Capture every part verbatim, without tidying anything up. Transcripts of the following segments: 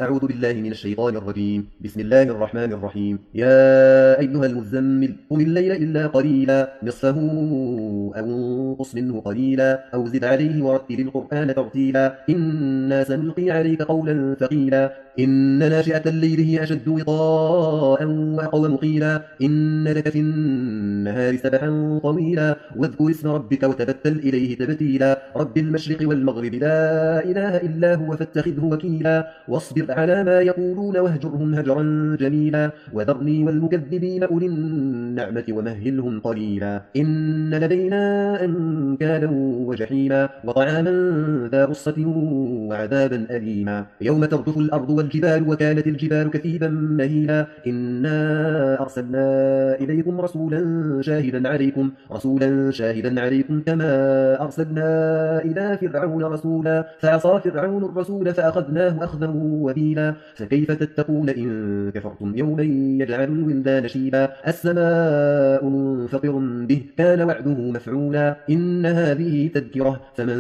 أعوذ بالله من الشيطان الرجيم. بسم الله الرحمن الرحيم. يا أيها المزمل قم الليل إلا قليلا نصفه أو انقص منه قليلا أو زد عليه ورتل القرآن ترتيلا إنا سنلقي عليك قولا ثقيلا إن ناشئة الليل هي أشد وطاء وأقوم قيلا إن لك في النهار سبحا طويلا واذكر اسم ربك وتبتل إليه تبتيلا رب المشرق والمغرب لا إله إلا هو فاتخذه وكيلا واصبر على ما يقولون واهجرهم هجرا جميلا وذرني والمكذبين أولي النعمة ومهلهم قليلا إن لدينا أنكالا وجحيما وطعاما ذا غصة وعذابا أليما يوم ترجف الأرض والجبال وكانت الجبال كثيبا مهيلا إنا أرسلنا إليكم رسولا شاهدا عليكم رسولا شاهدا عليكم كما أرسلنا إلى فرعون رسولا فعصى فرعون الرسول فأخذناه أخذا وبيلا فكيف تتقون إن كفرتم يوما يجعل الولدان شيبا السماء منفطر به كان وعده مفعولا إن هذه تذكرة فمن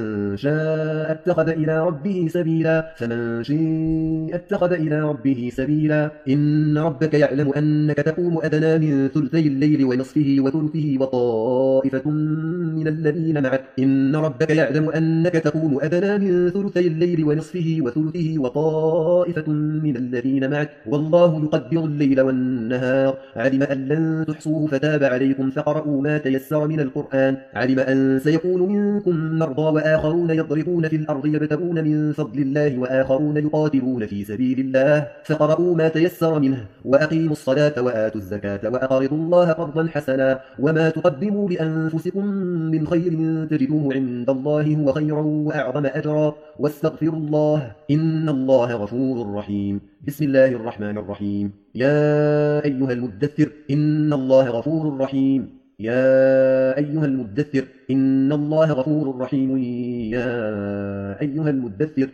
شاء اتخذ إلى ربه سبيلا فمن شاء اتخذ إلى ربه سبيلا إن ربك يعلم أنك تقوم أدنى من ثلثي الليل ونصفه وثلثه وطائفة من الذين معك إن ربك يعلم أنك تقوم أدنى من ثلثي الليل ونصفه وثلثه وطائفة من الذين معك والله يقدر الليل والنهار علم أن لن تحصوه فتاب عليكم فقرؤوا ما تيسر من القرآن علم أن سيكون منكم مرضى وآخرون يضربون في الأرض يبتغون من فضل الله وآخرون يقاتلون في سبيل الله فقرؤوا ما تيسر منه وأقيموا الصلاة وآتوا الزكاة وأقرضوا الله قرضا حسنا وما تقدموا لأنفسكم من خير تجدوه عند الله هو خيرا وأعظم أجرا واستغفروا الله إن الله غفور رحيم. بسم الله الرحمن الرحيم. يا أيها المدثر إن الله غفور رحيم. يا أيها المدثر إن الله غفور رحيم. يا أيها المدثر